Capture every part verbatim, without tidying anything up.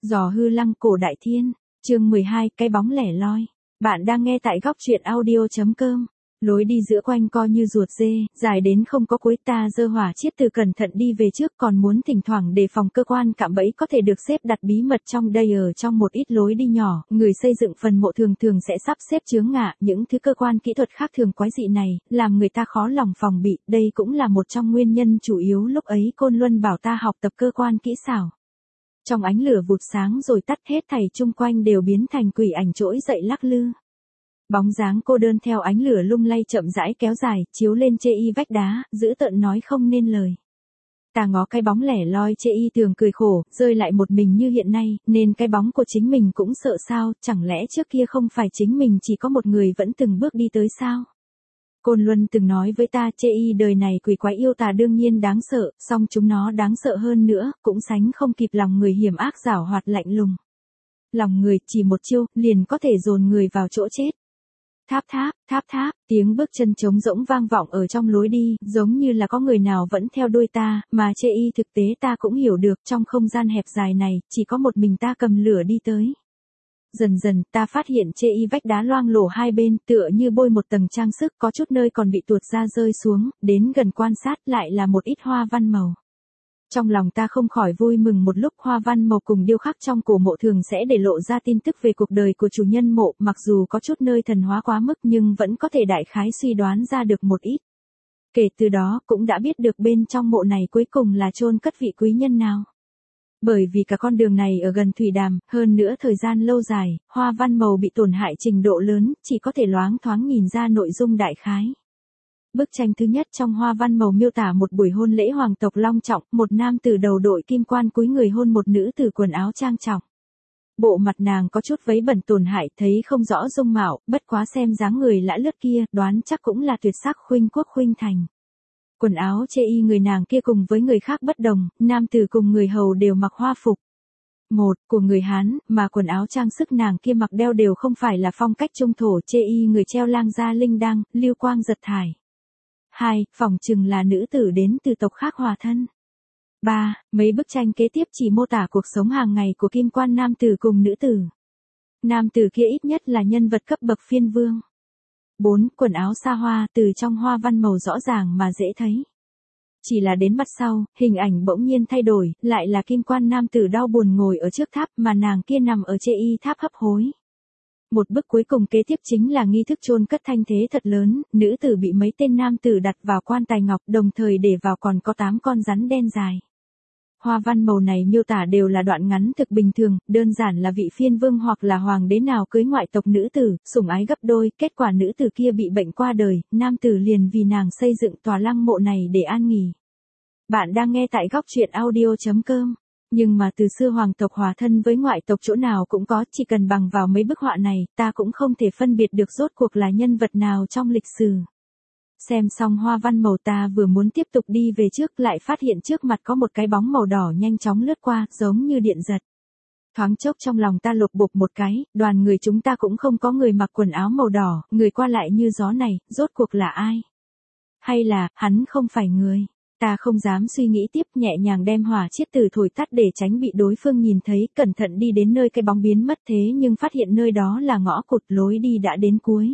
Giò hư lăng cổ đại thiên, chương mười hai, cái bóng lẻ loi. Bạn đang nghe tại góc truyện audio.com. Lối đi giữa quanh co như ruột dê, dài đến không có cuối, ta giơ hỏa chiết từ cẩn thận đi về trước, còn muốn thỉnh thoảng đề phòng cơ quan cạm bẫy có thể được xếp đặt bí mật trong đây. Ở trong một ít lối đi nhỏ, người xây dựng phần mộ thường thường sẽ sắp xếp chướng ngại những thứ cơ quan kỹ thuật khác thường quái dị này, làm người ta khó lòng phòng bị. Đây cũng là một trong nguyên nhân chủ yếu lúc ấy Côn Luân bảo ta học tập cơ quan kỹ xảo. Trong ánh lửa vụt sáng rồi tắt, hết thảy chung quanh đều biến thành quỷ ảnh trỗi dậy lắc lư. Bóng dáng cô đơn theo ánh lửa lung lay chậm rãi kéo dài, chiếu lên chê y vách đá, dữ tợn nói không nên lời. Ta ngó cái bóng lẻ loi chê y thường cười khổ, rơi lại một mình như hiện nay, nên cái bóng của chính mình cũng sợ sao, chẳng lẽ trước kia không phải chính mình chỉ có một người vẫn từng bước đi tới sao? Côn Luân từng nói với ta, chê y đời này quỷ quái yêu tà đương nhiên đáng sợ, song chúng nó đáng sợ hơn nữa, cũng sánh không kịp lòng người hiểm ác giảo hoạt lạnh lùng. Lòng người chỉ một chiêu, liền có thể dồn người vào chỗ chết. Tháp tháp, tháp tháp, tiếng bước chân trống rỗng vang vọng ở trong lối đi, giống như là có người nào vẫn theo đuôi ta, mà chê y thực tế ta cũng hiểu được, trong không gian hẹp dài này, chỉ có một mình ta cầm lửa đi tới. Dần dần, ta phát hiện chê y vách đá loang lổ hai bên, tựa như bôi một tầng trang sức, có chút nơi còn bị tuột ra rơi xuống, đến gần quan sát lại là một ít hoa văn màu. Trong lòng ta không khỏi vui mừng một lúc. Hoa văn màu cùng điêu khắc trong cổ mộ thường sẽ để lộ ra tin tức về cuộc đời của chủ nhân mộ, mặc dù có chút nơi thần hóa quá mức nhưng vẫn có thể đại khái suy đoán ra được một ít. Kể từ đó, cũng đã biết được bên trong mộ này cuối cùng là chôn cất vị quý nhân nào. Bởi vì cả con đường này ở gần thủy đàm, hơn nữa thời gian lâu dài, hoa văn màu bị tổn hại trình độ lớn, chỉ có thể loáng thoáng nhìn ra nội dung đại khái. Bức tranh thứ nhất trong hoa văn màu miêu tả một buổi hôn lễ hoàng tộc long trọng, một nam tử đầu đội kim quan cúi người hôn một nữ tử quần áo trang trọng. Bộ mặt nàng có chút vấy bẩn tổn hại, thấy không rõ dung mạo, bất quá xem dáng người lã lướt kia, đoán chắc cũng là tuyệt sắc khuynh quốc khuynh thành. Quần áo chê y người nàng kia cùng với người khác bất đồng, nam tử cùng người hầu đều mặc hoa phục. Một, của người Hán, mà quần áo trang sức nàng kia mặc đeo đều không phải là phong cách trung thổ, chê y người treo lang gia linh đăng, lưu quang giật thải. Hai, phỏng chừng là nữ tử đến từ tộc khác hòa thân. Ba, mấy bức tranh kế tiếp chỉ mô tả cuộc sống hàng ngày của kim quan nam tử cùng nữ tử. Nam tử kia ít nhất là nhân vật cấp bậc phiên vương. Bốn, quần áo xa hoa, từ trong hoa văn màu rõ ràng mà dễ thấy. Chỉ là đến mặt sau, hình ảnh bỗng nhiên thay đổi, lại là kim quan nam tử đau buồn ngồi ở trước tháp mà nàng kia nằm ở chê y tháp hấp hối. Một bức cuối cùng kế tiếp chính là nghi thức chôn cất thanh thế thật lớn, nữ tử bị mấy tên nam tử đặt vào quan tài ngọc, đồng thời để vào còn có tám con rắn đen dài. Hoa văn màu này miêu tả đều là đoạn ngắn thực bình thường, đơn giản là vị phiên vương hoặc là hoàng đế nào cưới ngoại tộc nữ tử, sủng ái gấp đôi, kết quả nữ tử kia bị bệnh qua đời, nam tử liền vì nàng xây dựng tòa lăng mộ này để an nghỉ. Bạn đang nghe tại góc truyện audio.com. Nhưng mà từ xưa hoàng tộc hòa thân với ngoại tộc chỗ nào cũng có, chỉ cần bằng vào mấy bức họa này, ta cũng không thể phân biệt được rốt cuộc là nhân vật nào trong lịch sử. Xem xong hoa văn màu ta vừa muốn tiếp tục đi về trước, lại phát hiện trước mặt có một cái bóng màu đỏ nhanh chóng lướt qua, giống như điện giật. Thoáng chốc trong lòng ta lục bục một cái, đoàn người chúng ta cũng không có người mặc quần áo màu đỏ, người qua lại như gió này, rốt cuộc là ai? Hay là, hắn không phải người? Ta không dám suy nghĩ tiếp, nhẹ nhàng đem hỏa chiết từ thổi tắt để tránh bị đối phương nhìn thấy, cẩn thận đi đến nơi cái bóng biến mất, thế nhưng phát hiện nơi đó là ngõ cụt, lối đi đã đến cuối.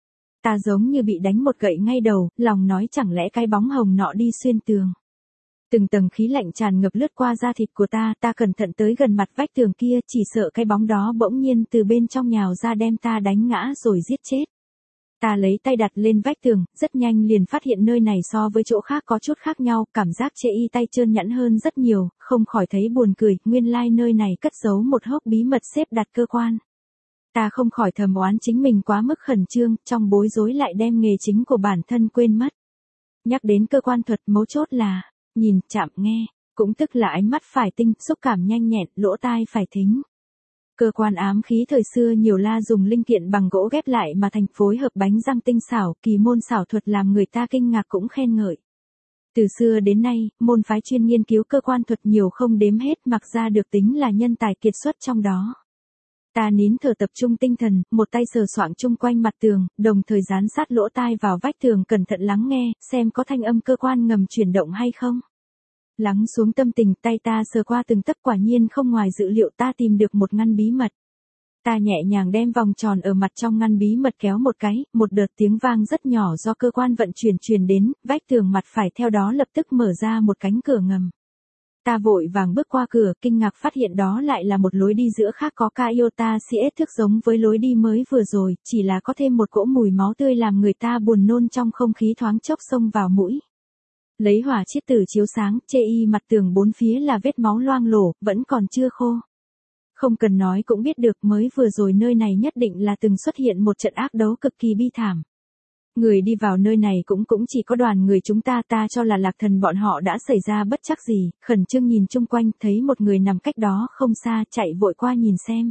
Ta giống như bị đánh một gậy ngay đầu, lòng nói chẳng lẽ cái bóng hồng nọ đi xuyên tường. Từng tầng khí lạnh tràn ngập lướt qua da thịt của ta, ta cẩn thận tới gần mặt vách tường kia, chỉ sợ cái bóng đó bỗng nhiên từ bên trong nhào ra đem ta đánh ngã rồi giết chết. Ta lấy tay đặt lên vách tường, rất nhanh liền phát hiện nơi này so với chỗ khác có chút khác nhau, cảm giác chê y tay trơn nhẵn hơn rất nhiều, không khỏi thấy buồn cười, nguyên lai like nơi này cất giấu một hốc bí mật xếp đặt cơ quan. Ta không khỏi thầm oán chính mình quá mức khẩn trương, trong bối rối lại đem nghề chính của bản thân quên mất. Nhắc đến cơ quan thuật, mấu chốt là, nhìn, chạm, nghe, cũng tức là ánh mắt phải tinh, xúc cảm nhanh nhẹn, lỗ tai phải thính. Cơ quan ám khí thời xưa nhiều la dùng linh kiện bằng gỗ ghép lại mà thành phối hợp bánh răng tinh xảo, kỳ môn xảo thuật làm người ta kinh ngạc cũng khen ngợi. Từ xưa đến nay, môn phái chuyên nghiên cứu cơ quan thuật nhiều không đếm hết, mặc ra được tính là nhân tài kiệt xuất trong đó. Ta nín thở tập trung tinh thần, một tay sờ soạng chung quanh mặt tường, đồng thời dán sát lỗ tai vào vách tường cẩn thận lắng nghe, xem có thanh âm cơ quan ngầm chuyển động hay không. Lắng xuống tâm tình, tay ta sờ qua từng tấc, quả nhiên không ngoài dự liệu ta tìm được một ngăn bí mật. Ta nhẹ nhàng đem vòng tròn ở mặt trong ngăn bí mật kéo một cái, một đợt tiếng vang rất nhỏ do cơ quan vận chuyển truyền đến, vách tường mặt phải theo đó lập tức mở ra một cánh cửa ngầm. Ta vội vàng bước qua cửa, kinh ngạc phát hiện đó lại là một lối đi giữa khác có ca iota siết thức giống với lối đi mới vừa rồi, chỉ là có thêm một cỗ mùi máu tươi làm người ta buồn nôn trong không khí thoáng chốc xông vào mũi. Lấy hỏa chiết tử chiếu sáng, chê y mặt tường bốn phía là vết máu loang lổ, vẫn còn chưa khô. Không cần nói cũng biết được mới vừa rồi nơi này nhất định là từng xuất hiện một trận ác đấu cực kỳ bi thảm. Người đi vào nơi này cũng cũng chỉ có đoàn người chúng ta, ta cho là Lạc Thần bọn họ đã xảy ra bất trắc gì, khẩn trương nhìn chung quanh, thấy một người nằm cách đó không xa, chạy vội qua nhìn xem.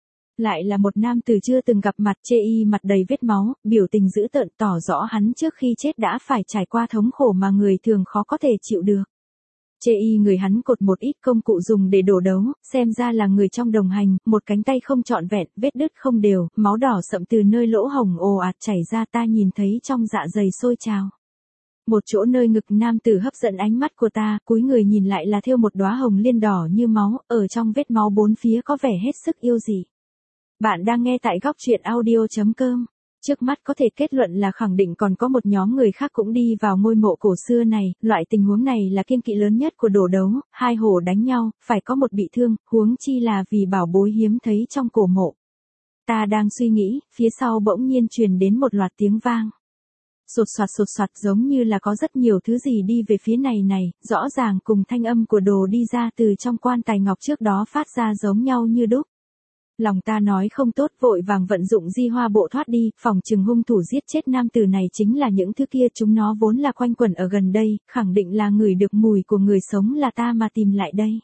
Lại là một nam tử chưa từng gặp mặt, chê y mặt đầy vết máu, biểu tình dữ tợn, tỏ rõ hắn trước khi chết đã phải trải qua thống khổ mà người thường khó có thể chịu được. Chê y người hắn cột một ít công cụ dùng để đổ đấu, xem ra là người trong đồng hành, một cánh tay không trọn vẹn, vết đứt không đều, máu đỏ sậm từ nơi lỗ hổng ồ ạt chảy ra, ta nhìn thấy trong dạ dày sôi trào. Một chỗ nơi ngực nam tử hấp dẫn ánh mắt của ta, cúi người nhìn lại là thêu một đóa hồng liên đỏ như máu, ở trong vết máu bốn phía có vẻ hết sức yêu dị. Bạn đang nghe tại góc truyện audio chấm com. Trước mắt có thể kết luận là khẳng định còn có một nhóm người khác cũng đi vào ngôi mộ cổ xưa này, loại tình huống này là kiêng kỵ lớn nhất của đồ đấu, hai hổ đánh nhau, phải có một bị thương, huống chi là vì bảo bối hiếm thấy trong cổ mộ. Ta đang suy nghĩ, phía sau bỗng nhiên truyền đến một loạt tiếng vang. Sột soạt sột soạt giống như là có rất nhiều thứ gì đi về phía này này, rõ ràng cùng thanh âm của đồ đi ra từ trong quan tài ngọc trước đó phát ra giống nhau như đúc. Lòng ta nói không tốt, vội vàng vận dụng di hoa bộ thoát đi, phòng chừng hung thủ giết chết nam tử này chính là những thứ kia, chúng nó vốn là quanh quẩn ở gần đây, khẳng định là ngửi được mùi của người sống là ta mà tìm lại đây.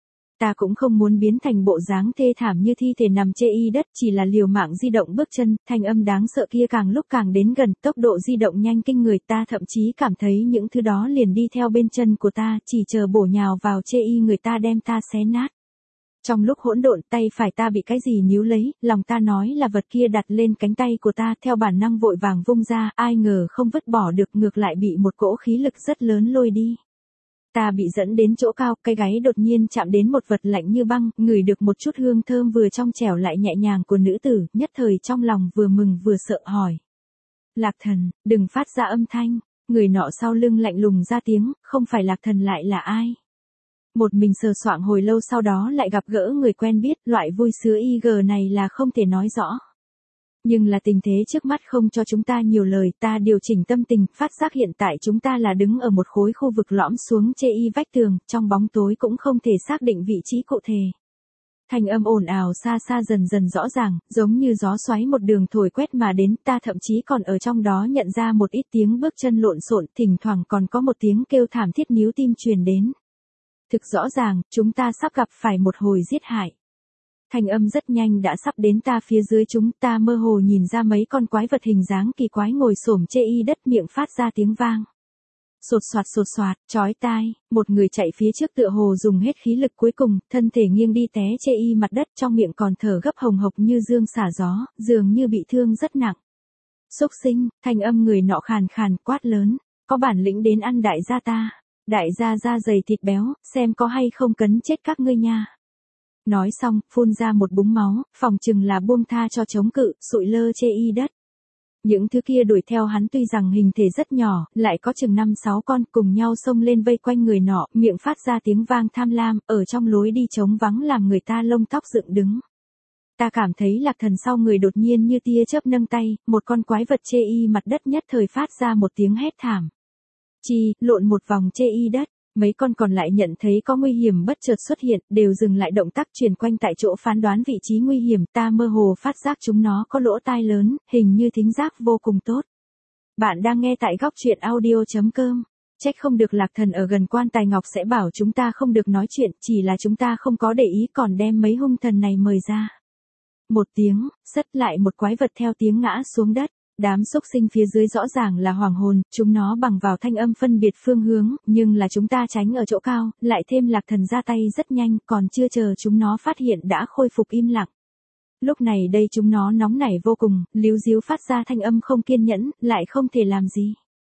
Ta cũng không muốn biến thành bộ dáng thê thảm như thi thể nằm chê y đất, chỉ là liều mạng di động bước chân, thanh âm đáng sợ kia càng lúc càng đến gần, tốc độ di động nhanh kinh người, ta thậm chí cảm thấy những thứ đó liền đi theo bên chân của ta, chỉ chờ bổ nhào vào chê y người ta đem ta xé nát. Trong lúc hỗn độn, tay phải ta bị cái gì níu lấy, lòng ta nói là vật kia đặt lên cánh tay của ta, theo bản năng vội vàng vung ra, ai ngờ không vứt bỏ được, ngược lại bị một cỗ khí lực rất lớn lôi đi. Ta bị dẫn đến chỗ cao, cái gáy đột nhiên chạm đến một vật lạnh như băng, ngửi được một chút hương thơm vừa trong trẻo lại nhẹ nhàng của nữ tử, nhất thời trong lòng vừa mừng vừa sợ hỏi. Lạc Thần, đừng phát ra âm thanh, người nọ sau lưng lạnh lùng ra tiếng, không phải Lạc Thần lại là ai? Một mình sờ soạng hồi lâu sau đó lại gặp gỡ người quen biết, loại vui sướng i giê này là không thể nói rõ. Nhưng là tình thế trước mắt không cho chúng ta nhiều lời, ta điều chỉnh tâm tình, phát giác hiện tại chúng ta là đứng ở một khối khu vực lõm xuống chê y vách tường, trong bóng tối cũng không thể xác định vị trí cụ thể. Thanh âm ồn ào xa xa dần dần rõ ràng, giống như gió xoáy một đường thổi quét mà đến, ta thậm chí còn ở trong đó nhận ra một ít tiếng bước chân lộn xộn, thỉnh thoảng còn có một tiếng kêu thảm thiết níu tim truyền đến. Thực rõ ràng, chúng ta sắp gặp phải một hồi giết hại. Thanh âm rất nhanh đã sắp đến ta phía dưới, chúng ta mơ hồ nhìn ra mấy con quái vật hình dáng kỳ quái ngồi xổm chê y đất, miệng phát ra tiếng vang. Sột soạt sột soạt, chói tai, một người chạy phía trước tựa hồ dùng hết khí lực cuối cùng, thân thể nghiêng đi té chê y mặt đất, trong miệng còn thở gấp hồng hộc như dương xả gió, dường như bị thương rất nặng. Xúc sinh, thanh âm người nọ khàn khàn quát lớn, có bản lĩnh đến ăn đại gia ta. Đại gia da dày thịt béo, xem có hay không cấn chết các ngươi nha. Nói xong, phun ra một búng máu, phòng chừng là buông tha cho chống cự, sụi lơ chê y đất. Những thứ kia đuổi theo hắn tuy rằng hình thể rất nhỏ, lại có chừng năm sáu con cùng nhau xông lên vây quanh người nọ, miệng phát ra tiếng vang tham lam, ở trong lối đi trống vắng làm người ta lông tóc dựng đứng. Ta cảm thấy Lạc Thần sau người đột nhiên như tia chớp nâng tay, một con quái vật chê y mặt đất nhất thời phát ra một tiếng hét thảm. Chi, lộn một vòng chê y đất, mấy con còn lại nhận thấy có nguy hiểm bất chợt xuất hiện, đều dừng lại động tác chuyển quanh tại chỗ phán đoán vị trí nguy hiểm, ta mơ hồ phát giác chúng nó có lỗ tai lớn, hình như thính giác vô cùng tốt. Bạn đang nghe tại góc truyện audio chấm com. Trách không được Lạc Thần ở gần quan tài ngọc sẽ bảo chúng ta không được nói chuyện, chỉ là chúng ta không có để ý còn đem mấy hung thần này mời ra. Một tiếng, sất lại một quái vật theo tiếng ngã xuống đất. Đám xúc sinh phía dưới rõ ràng là hoàng hồn, chúng nó bằng vào thanh âm phân biệt phương hướng, nhưng là chúng ta tránh ở chỗ cao, lại thêm Lạc Thần ra tay rất nhanh, còn chưa chờ chúng nó phát hiện đã khôi phục im lặng. Lúc này đây chúng nó nóng nảy vô cùng, líu díu phát ra thanh âm không kiên nhẫn, lại không thể làm gì.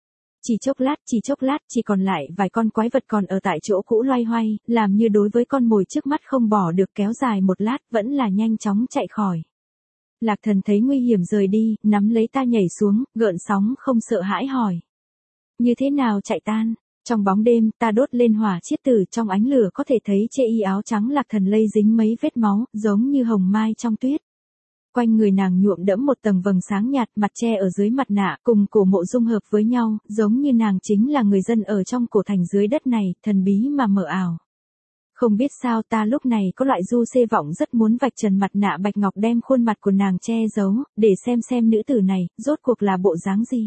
Chỉ chốc lát, chỉ chốc lát, chỉ còn lại vài con quái vật còn ở tại chỗ cũ loay hoay, làm như đối với con mồi trước mắt không bỏ được, kéo dài một lát, vẫn là nhanh chóng chạy khỏi. Lạc Thần thấy nguy hiểm rời đi, nắm lấy ta nhảy xuống, gợn sóng không sợ hãi hỏi. Như thế nào chạy tan? Trong bóng đêm, ta đốt lên hỏa chiết tử, trong ánh lửa có thể thấy chê y áo trắng Lạc Thần lây dính mấy vết máu, giống như hồng mai trong tuyết. Quanh người nàng nhuộm đẫm một tầng vầng sáng nhạt, mặt che ở dưới mặt nạ, cùng cổ mộ dung hợp với nhau, giống như nàng chính là người dân ở trong cổ thành dưới đất này, thần bí mà mờ ảo. Không biết sao ta lúc này có loại du xê vọng rất muốn vạch trần mặt nạ bạch ngọc đem khuôn mặt của nàng che giấu, để xem xem nữ tử này, rốt cuộc là bộ dáng gì.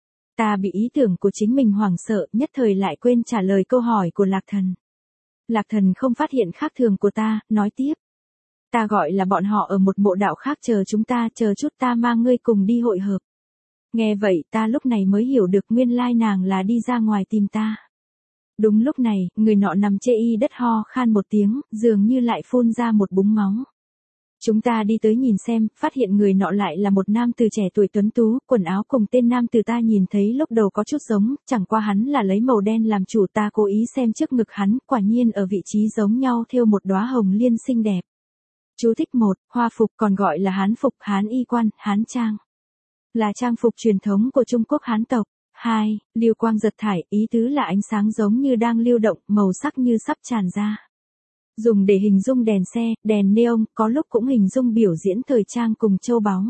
Ta bị ý tưởng của chính mình hoảng sợ, nhất thời lại quên trả lời câu hỏi của Lạc Thần. Lạc Thần không phát hiện khác thường của ta, nói tiếp. Ta gọi là bọn họ ở một mộ đạo khác chờ chúng ta, chờ chút ta mang ngươi cùng đi hội hợp. Nghe vậy ta lúc này mới hiểu được nguyên lai nàng là đi ra ngoài tìm ta. Đúng lúc này, người nọ nằm chê y đất ho khan một tiếng, dường như lại phun ra một búng máu. Chúng ta đi tới nhìn xem, phát hiện người nọ lại là một nam từ trẻ tuổi tuấn tú, quần áo cùng tên nam từ ta nhìn thấy lúc đầu có chút giống, chẳng qua hắn là lấy màu đen làm chủ, ta cố ý xem trước ngực hắn, quả nhiên ở vị trí giống nhau thêu một đóa hồng liên xinh đẹp. Chú thích một, hoa phục còn gọi là hán phục, hán y quan, hán trang. Là trang phục truyền thống của Trung Quốc Hán tộc. hai. Lưu quang giật thải, ý tứ là ánh sáng giống như đang lưu động, màu sắc như sắp tràn ra. Dùng để hình dung đèn xe, đèn neon, có lúc cũng hình dung biểu diễn thời trang cùng châu báu.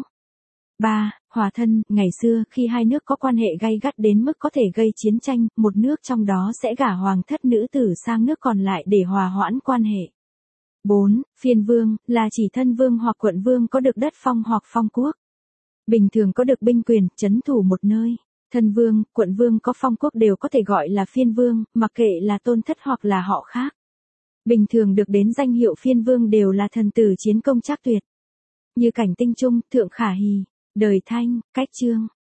ba. Hòa thân, ngày xưa, khi hai nước có quan hệ gay gắt đến mức có thể gây chiến tranh, một nước trong đó sẽ gả hoàng thất nữ tử sang nước còn lại để hòa hoãn quan hệ. bốn. Phiên vương, là chỉ thân vương hoặc quận vương có được đất phong hoặc phong quốc. Bình thường có được binh quyền, trấn thủ một nơi. Thân vương, quận vương có phong quốc đều có thể gọi là phiên vương, mặc kệ là tôn thất hoặc là họ khác. Bình thường được đến danh hiệu phiên vương đều là thần tử chiến công trác tuyệt. Như Cảnh Tinh Trung, Thượng Khả Hì, Đời Thanh, Cách Trương.